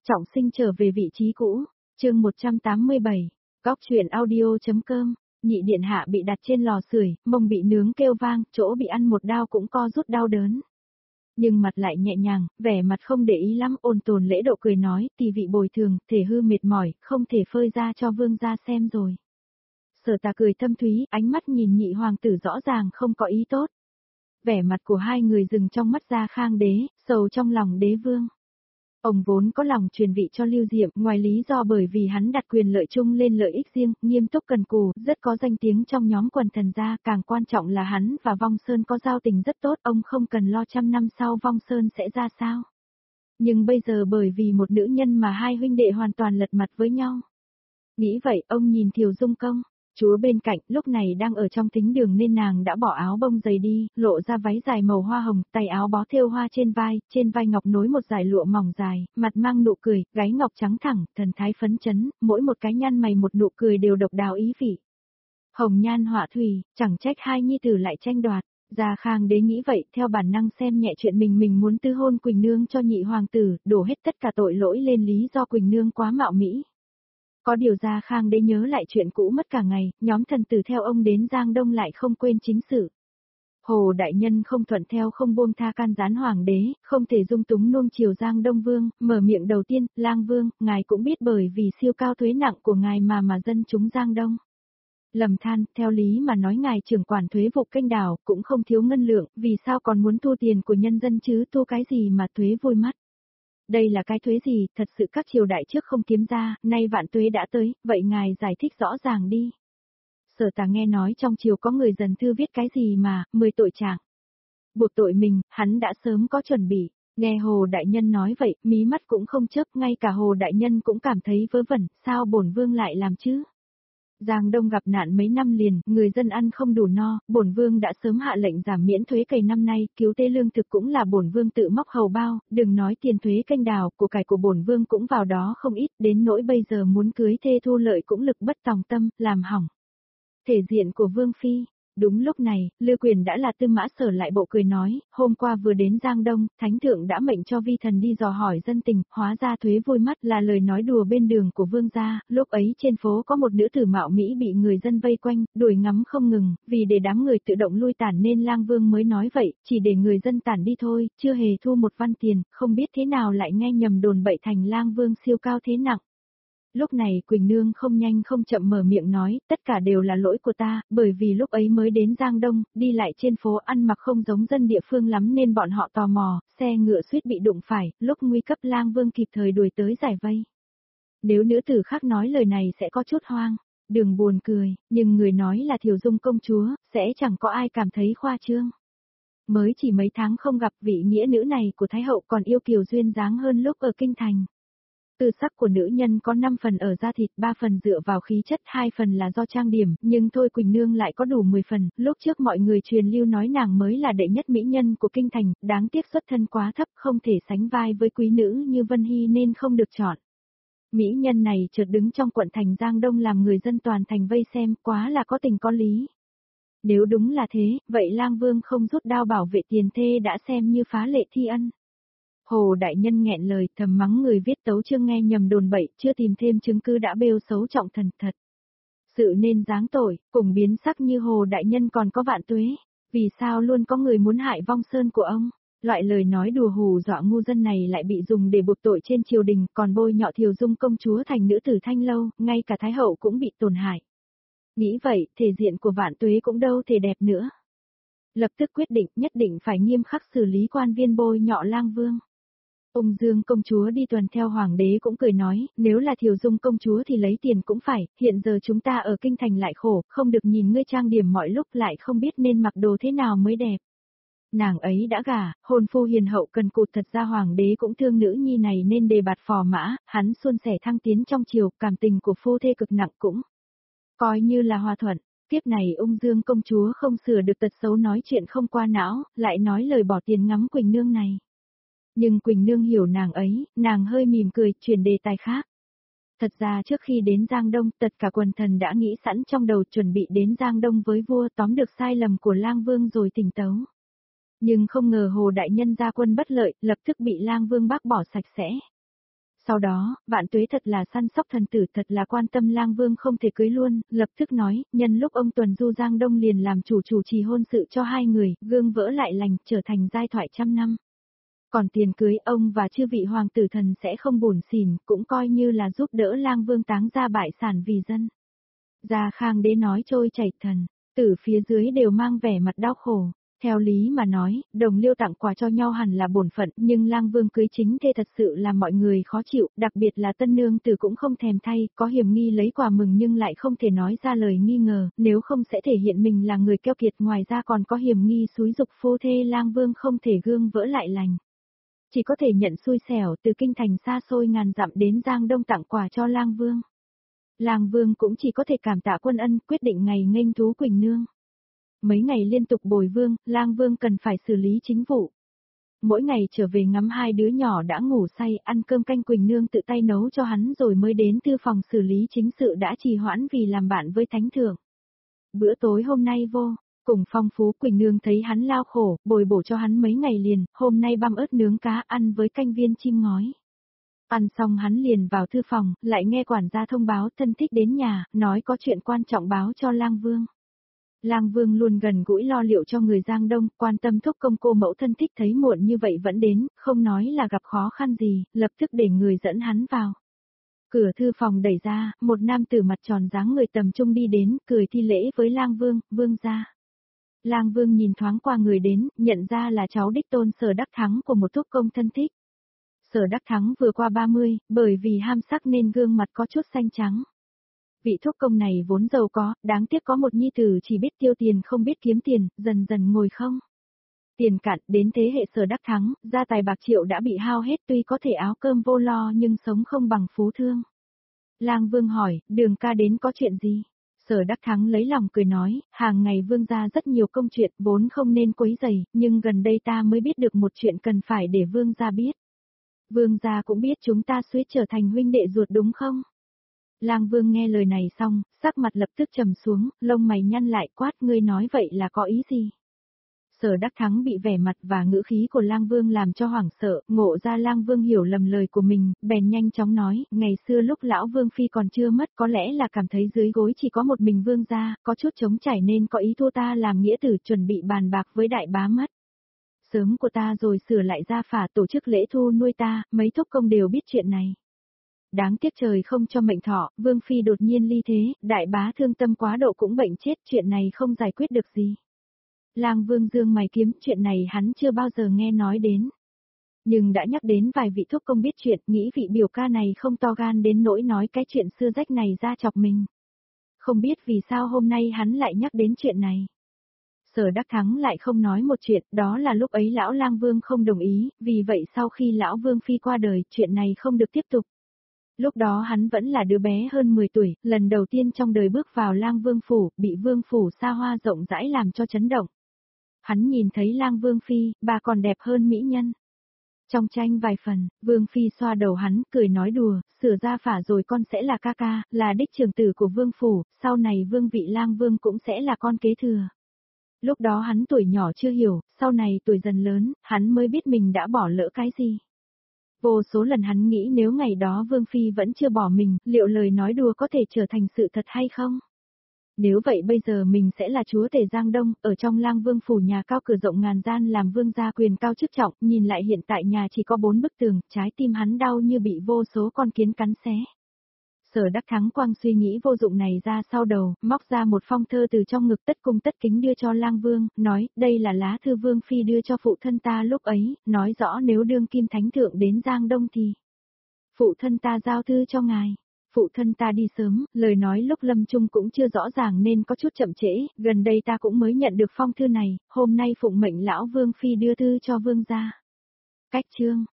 Trọng sinh trở về vị trí cũ, chương 187, góc truyện audio.com, nhị điện hạ bị đặt trên lò sưởi, mông bị nướng kêu vang, chỗ bị ăn một đao cũng co rút đau đớn. Nhưng mặt lại nhẹ nhàng, vẻ mặt không để ý lắm, ôn tồn lễ độ cười nói, tỳ vị bồi thường, thể hư mệt mỏi, không thể phơi ra cho vương gia xem rồi. Sở Tà cười thâm thúy, ánh mắt nhìn nhị hoàng tử rõ ràng không có ý tốt. Vẻ mặt của hai người dừng trong mắt Gia Khang đế, sầu trong lòng đế vương. Ông vốn có lòng truyền vị cho Lưu Diệm, ngoài lý do bởi vì hắn đặt quyền lợi chung lên lợi ích riêng, nghiêm túc cần cù, rất có danh tiếng trong nhóm quần thần gia, càng quan trọng là hắn và Vong Sơn có giao tình rất tốt, ông không cần lo 100 năm sau Vong Sơn sẽ ra sao. Nhưng bây giờ bởi vì một nữ nhân mà hai huynh đệ hoàn toàn lật mặt với nhau. Nghĩ vậy, ông nhìn Thiều Dung Công. Chúa bên cạnh lúc này đang ở trong thính đường nên nàng đã bỏ áo bông dày đi, lộ ra váy dài màu hoa hồng, tay áo bó thêu hoa trên vai ngọc nối một dải lụa mỏng dài, mặt mang nụ cười, gáy ngọc trắng thẳng, thần thái phấn chấn, mỗi một cái nhăn mày một nụ cười đều độc đáo ý vị. Hồng nhan họa thủy, chẳng trách hai nhi tử lại tranh đoạt. Gia Khang đế nghĩ vậy, theo bản năng xem nhẹ chuyện mình muốn tư hôn Quỳnh Nương cho nhị hoàng tử, đổ hết tất cả tội lỗi lên lý do Quỳnh Nương quá mạo mỹ. Có điều Gia Khang đế nhớ lại chuyện cũ mất cả ngày, nhóm thần tử theo ông đến Giang Đông lại không quên chính sự. Hồ đại nhân không thuận theo không buông tha can gián hoàng đế, không thể dung túng nuông chiều Giang Đông Vương, mở miệng đầu tiên, Lang Vương, ngài cũng biết bởi vì siêu cao thuế nặng của ngài mà dân chúng Giang Đông. Lầm than, theo lý mà nói ngài trưởng quản thuế vụ kênh đảo, cũng không thiếu ngân lượng, vì sao còn muốn thu tiền của nhân dân chứ, thu cái gì mà thuế vui mắt. Đây là cái thuế gì, thật sự các triều đại trước không kiếm ra, nay vạn tuế đã tới, vậy ngài giải thích rõ ràng đi. Sở Tà nghe nói trong triều có người dần thư viết cái gì mà, 10 tội trạng. Buộc tội mình, hắn đã sớm có chuẩn bị, nghe Hồ Đại Nhân nói vậy, mí mắt cũng không chớp, ngay cả Hồ Đại Nhân cũng cảm thấy vớ vẩn, sao bổn vương lại làm chứ? Giang Đông gặp nạn mấy năm liền, người dân ăn không đủ no, bổn vương đã sớm hạ lệnh giảm miễn thuế cày năm nay, cứu tế lương thực cũng là bổn vương tự móc hầu bao, đừng nói tiền thuế kênh đào, của cải của bổn vương cũng vào đó không ít, đến nỗi bây giờ muốn cưới thê thu lợi cũng lực bất tòng tâm, làm hỏng thể diện của vương phi. Đúng lúc này, Lư Quyền đã là Tư Mã Sở lại bộ cười nói, hôm qua vừa đến Giang Đông, Thánh Thượng đã mệnh cho vi thần đi dò hỏi dân tình, hóa ra thuế vui mắt là lời nói đùa bên đường của vương gia, lúc ấy trên phố có một nữ tử mạo Mỹ bị người dân vây quanh, đuổi ngắm không ngừng, vì để đám người tự động lui tản nên Lang Vương mới nói vậy, chỉ để người dân tản đi thôi, chưa hề thu một văn tiền, không biết thế nào lại nghe nhầm đồn bậy thành Lang Vương siêu cao thế nặng. Lúc này Quỳnh Nương không nhanh không chậm mở miệng nói, tất cả đều là lỗi của ta, bởi vì lúc ấy mới đến Giang Đông, đi lại trên phố ăn mặc không giống dân địa phương lắm nên bọn họ tò mò, xe ngựa suýt bị đụng phải, lúc nguy cấp Lang Vương kịp thời đuổi tới giải vây. Nếu nữ tử khác nói lời này sẽ có chút hoang, Đường buồn cười, nhưng người nói là Thiều Dung công chúa, sẽ chẳng có ai cảm thấy khoa trương. Mới chỉ mấy tháng không gặp vị nghĩa nữ này của Thái Hậu còn yêu kiều duyên dáng hơn lúc ở Kinh Thành. Tư sắc của nữ nhân có 5 phần ở da thịt, 3 phần dựa vào khí chất, 2 phần là do trang điểm, nhưng thôi Quỳnh Nương lại có đủ 10 phần, lúc trước mọi người truyền lưu nói nàng mới là đệ nhất mỹ nhân của Kinh Thành, đáng tiếc xuất thân quá thấp không thể sánh vai với quý nữ như Vân Hy nên không được chọn. Mỹ nhân này chợt đứng trong quận thành Giang Đông làm người dân toàn thành vây xem, quá là có tình có lý. Nếu đúng là thế, vậy Lang Vương không rút đao bảo vệ tiền thê đã xem như phá lệ thi ân. Hồ đại nhân nghẹn lời thầm mắng người viết tấu chương nghe nhầm đồn bậy, chưa tìm thêm chứng cứ đã bêu xấu trọng thần thật. Sự nên giáng tội, cùng biến sắc như Hồ đại nhân còn có vạn tuế, vì sao luôn có người muốn hại Vong Sơn của ông? Loại lời nói đùa hù dọa ngu dân này lại bị dùng để buộc tội trên triều đình, còn bôi nhọ Thiều Dung công chúa thành nữ tử Thanh Lâu, ngay cả Thái Hậu cũng bị tổn hại. Nghĩ vậy, thể diện của vạn tuế cũng đâu thể đẹp nữa. Lập tức quyết định nhất định phải nghiêm khắc xử lý quan viên bôi nhọ Lang Vương. Ung Dương công chúa đi tuần theo hoàng đế cũng cười nói, nếu là Thiều Dung công chúa thì lấy tiền cũng phải, hiện giờ chúng ta ở Kinh Thành lại khổ, không được nhìn ngươi trang điểm mọi lúc lại không biết nên mặc đồ thế nào mới đẹp. Nàng ấy đã gả, hôn phu hiền hậu cần cụt, thật ra hoàng đế cũng thương nữ nhi này nên đề bạt phò mã, hắn suôn sẻ thăng tiến trong triều, cảm tình của phu thê cực nặng cũng coi như là hòa thuận. Tiếp này Ung Dương công chúa không sửa được tật xấu nói chuyện không qua não, lại nói lời bỏ tiền ngắm Quỳnh Nương này. Nhưng Quỳnh Nương hiểu nàng ấy, nàng hơi mỉm cười, chuyển đề tài khác. Thật ra trước khi đến Giang Đông, tất cả quần thần đã nghĩ sẵn trong đầu chuẩn bị đến Giang Đông với vua, tóm được sai lầm của Lang Vương rồi tỉnh tấu. Nhưng không ngờ Hồ đại nhân ra quân bất lợi, lập tức bị Lang Vương bác bỏ sạch sẽ. Sau đó, Vạn Tuế thật là săn sóc thần tử, thật là quan tâm Lang Vương không thể cưới luôn, lập tức nói, nhân lúc ông Tuần Du Giang Đông liền làm chủ trì hôn sự cho hai người, gương vỡ lại lành, trở thành giai thoại trăm năm. Còn tiền cưới ông và chư vị hoàng tử thần sẽ không buồn xỉn, cũng coi như là giúp đỡ Lang Vương táng ra bại sản vì dân. Gia Khang Đế nói trôi chảy, thần tử phía dưới đều mang vẻ mặt đau khổ. Theo lý mà nói, đồng liêu tặng quà cho nhau hẳn là bổn phận, nhưng Lang Vương cưới chính thê thật sự làm mọi người khó chịu, đặc biệt là tân nương tử cũng không thèm thay, có hiểm nghi lấy quà mừng nhưng lại không thể nói ra lời nghi ngờ, nếu không sẽ thể hiện mình là người keo kiệt, ngoài ra còn có hiểm nghi xúi dục phu thê. Lang Vương không thể gương vỡ lại lành. Chỉ có thể nhận xui xẻo từ kinh thành xa xôi ngàn dặm đến Giang Đông tặng quà cho Lang Vương. Lang Vương cũng chỉ có thể cảm tạ quân ân, quyết định ngày nghênh thú Quỳnh Nương. Mấy ngày liên tục bồi vương, Lang Vương cần phải xử lý chính vụ. Mỗi ngày trở về ngắm hai đứa nhỏ đã ngủ say, ăn cơm canh Quỳnh Nương tự tay nấu cho hắn rồi mới đến thư phòng xử lý chính sự đã trì hoãn vì làm bạn với thánh thượng. Bữa tối hôm nay vô cùng phong phú, Quỳnh Nương thấy hắn lao khổ, bồi bổ cho hắn mấy ngày liền, hôm nay băm ớt nướng cá ăn với canh viên chim ngói. Ăn xong hắn liền vào thư phòng, lại nghe quản gia thông báo thân thích đến nhà, nói có chuyện quan trọng báo cho Lang Vương. Lang Vương luôn gần gũi lo liệu cho người Giang Đông, quan tâm thúc công cô mẫu thân thích thấy muộn như vậy vẫn đến, không nói là gặp khó khăn gì, lập tức để người dẫn hắn vào. Cửa thư phòng đẩy ra, một nam tử mặt tròn dáng người tầm trung đi đến, cười thi lễ với Lang Vương, vương gia. Lang Vương nhìn thoáng qua người đến, nhận ra là cháu đích tôn Sở Đắc Thắng của một thúc công thân thích. Sở Đắc Thắng vừa qua 30, bởi vì ham sắc nên gương mặt có chút xanh trắng. Vị thúc công này vốn giàu có, đáng tiếc có một nhi tử chỉ biết tiêu tiền không biết kiếm tiền, dần dần ngồi không. Tiền cạn, đến thế hệ Sở Đắc Thắng, gia tài bạc triệu đã bị hao hết, tuy có thể áo cơm vô lo nhưng sống không bằng phú thương. Lang Vương hỏi, Đường ca đến có chuyện gì? Sở Đắc Thắng lấy lòng cười nói, hàng ngày vương gia rất nhiều công chuyện, vốn không nên quấy rầy, nhưng gần đây ta mới biết được một chuyện cần phải để vương gia biết. Vương gia cũng biết chúng ta suýt trở thành huynh đệ ruột đúng không? Lang Vương nghe lời này xong, sắc mặt lập tức trầm xuống, lông mày nhăn lại, quát, ngươi nói vậy là có ý gì? Sở Đắc Thắng bị vẻ mặt và ngữ khí của Lang Vương làm cho hoảng sợ, ngộ ra Lang Vương hiểu lầm lời của mình, bèn nhanh chóng nói, ngày xưa lúc lão Vương Phi còn chưa mất có lẽ là cảm thấy dưới gối chỉ có một mình Vương gia, có chút trống trải nên có ý thua ta làm nghĩa tử, chuẩn bị bàn bạc với đại bá mất. Sớm của ta rồi sửa lại gia phả tổ chức lễ thu nuôi ta, mấy thúc công đều biết chuyện này. Đáng tiếc trời không cho mệnh thọ, Vương Phi đột nhiên ly thế, đại bá thương tâm quá độ cũng bệnh chết, chuyện này không giải quyết được gì. Lang Vương dương mày kiếm, chuyện này hắn chưa bao giờ nghe nói đến. Nhưng đã nhắc đến vài vị thúc công biết chuyện, nghĩ vị biểu ca này không to gan đến nỗi nói cái chuyện xưa rách này ra chọc mình. Không biết vì sao hôm nay hắn lại nhắc đến chuyện này. Sở Đắc Thắng lại không nói một chuyện, đó là lúc ấy lão Lang Vương không đồng ý, vì vậy sau khi lão Vương Phi qua đời, chuyện này không được tiếp tục. Lúc đó hắn vẫn là đứa bé hơn 10 tuổi, lần đầu tiên trong đời bước vào Lang Vương phủ, bị Vương phủ xa hoa rộng rãi làm cho chấn động. Hắn nhìn thấy Lang Vương Phi, bà còn đẹp hơn mỹ nhân. Trong tranh vài phần, Vương Phi xoa đầu hắn, cười nói đùa, sửa ra phả rồi con sẽ là ca ca, là đích trưởng tử của Vương phủ, sau này Vương vị Lang Vương cũng sẽ là con kế thừa. Lúc đó hắn tuổi nhỏ chưa hiểu, sau này tuổi dần lớn, hắn mới biết mình đã bỏ lỡ cái gì. Vô số lần hắn nghĩ nếu ngày đó Vương Phi vẫn chưa bỏ mình, liệu lời nói đùa có thể trở thành sự thật hay không? Nếu vậy bây giờ mình sẽ là chúa tể Giang Đông, ở trong Lang Vương phủ nhà cao cửa rộng ngàn gian làm vương gia quyền cao chức trọng, nhìn lại hiện tại nhà chỉ có 4 bức tường, trái tim hắn đau như bị vô số con kiến cắn xé. Sở Đắc Thắng quang suy nghĩ vô dụng này ra sau đầu, móc ra một phong thơ từ trong ngực tất cung tất kính đưa cho Lang Vương, nói, đây là lá thư Vương Phi đưa cho phụ thân ta lúc ấy, nói rõ nếu đương kim thánh thượng đến Giang Đông thì phụ thân ta giao thư cho ngài. Phụ thân ta đi sớm, lời nói lúc lâm chung cũng chưa rõ ràng nên có chút chậm trễ, gần đây ta cũng mới nhận được phong thư này, hôm nay phụng mệnh lão Vương Phi đưa thư cho Vương gia. Cách chương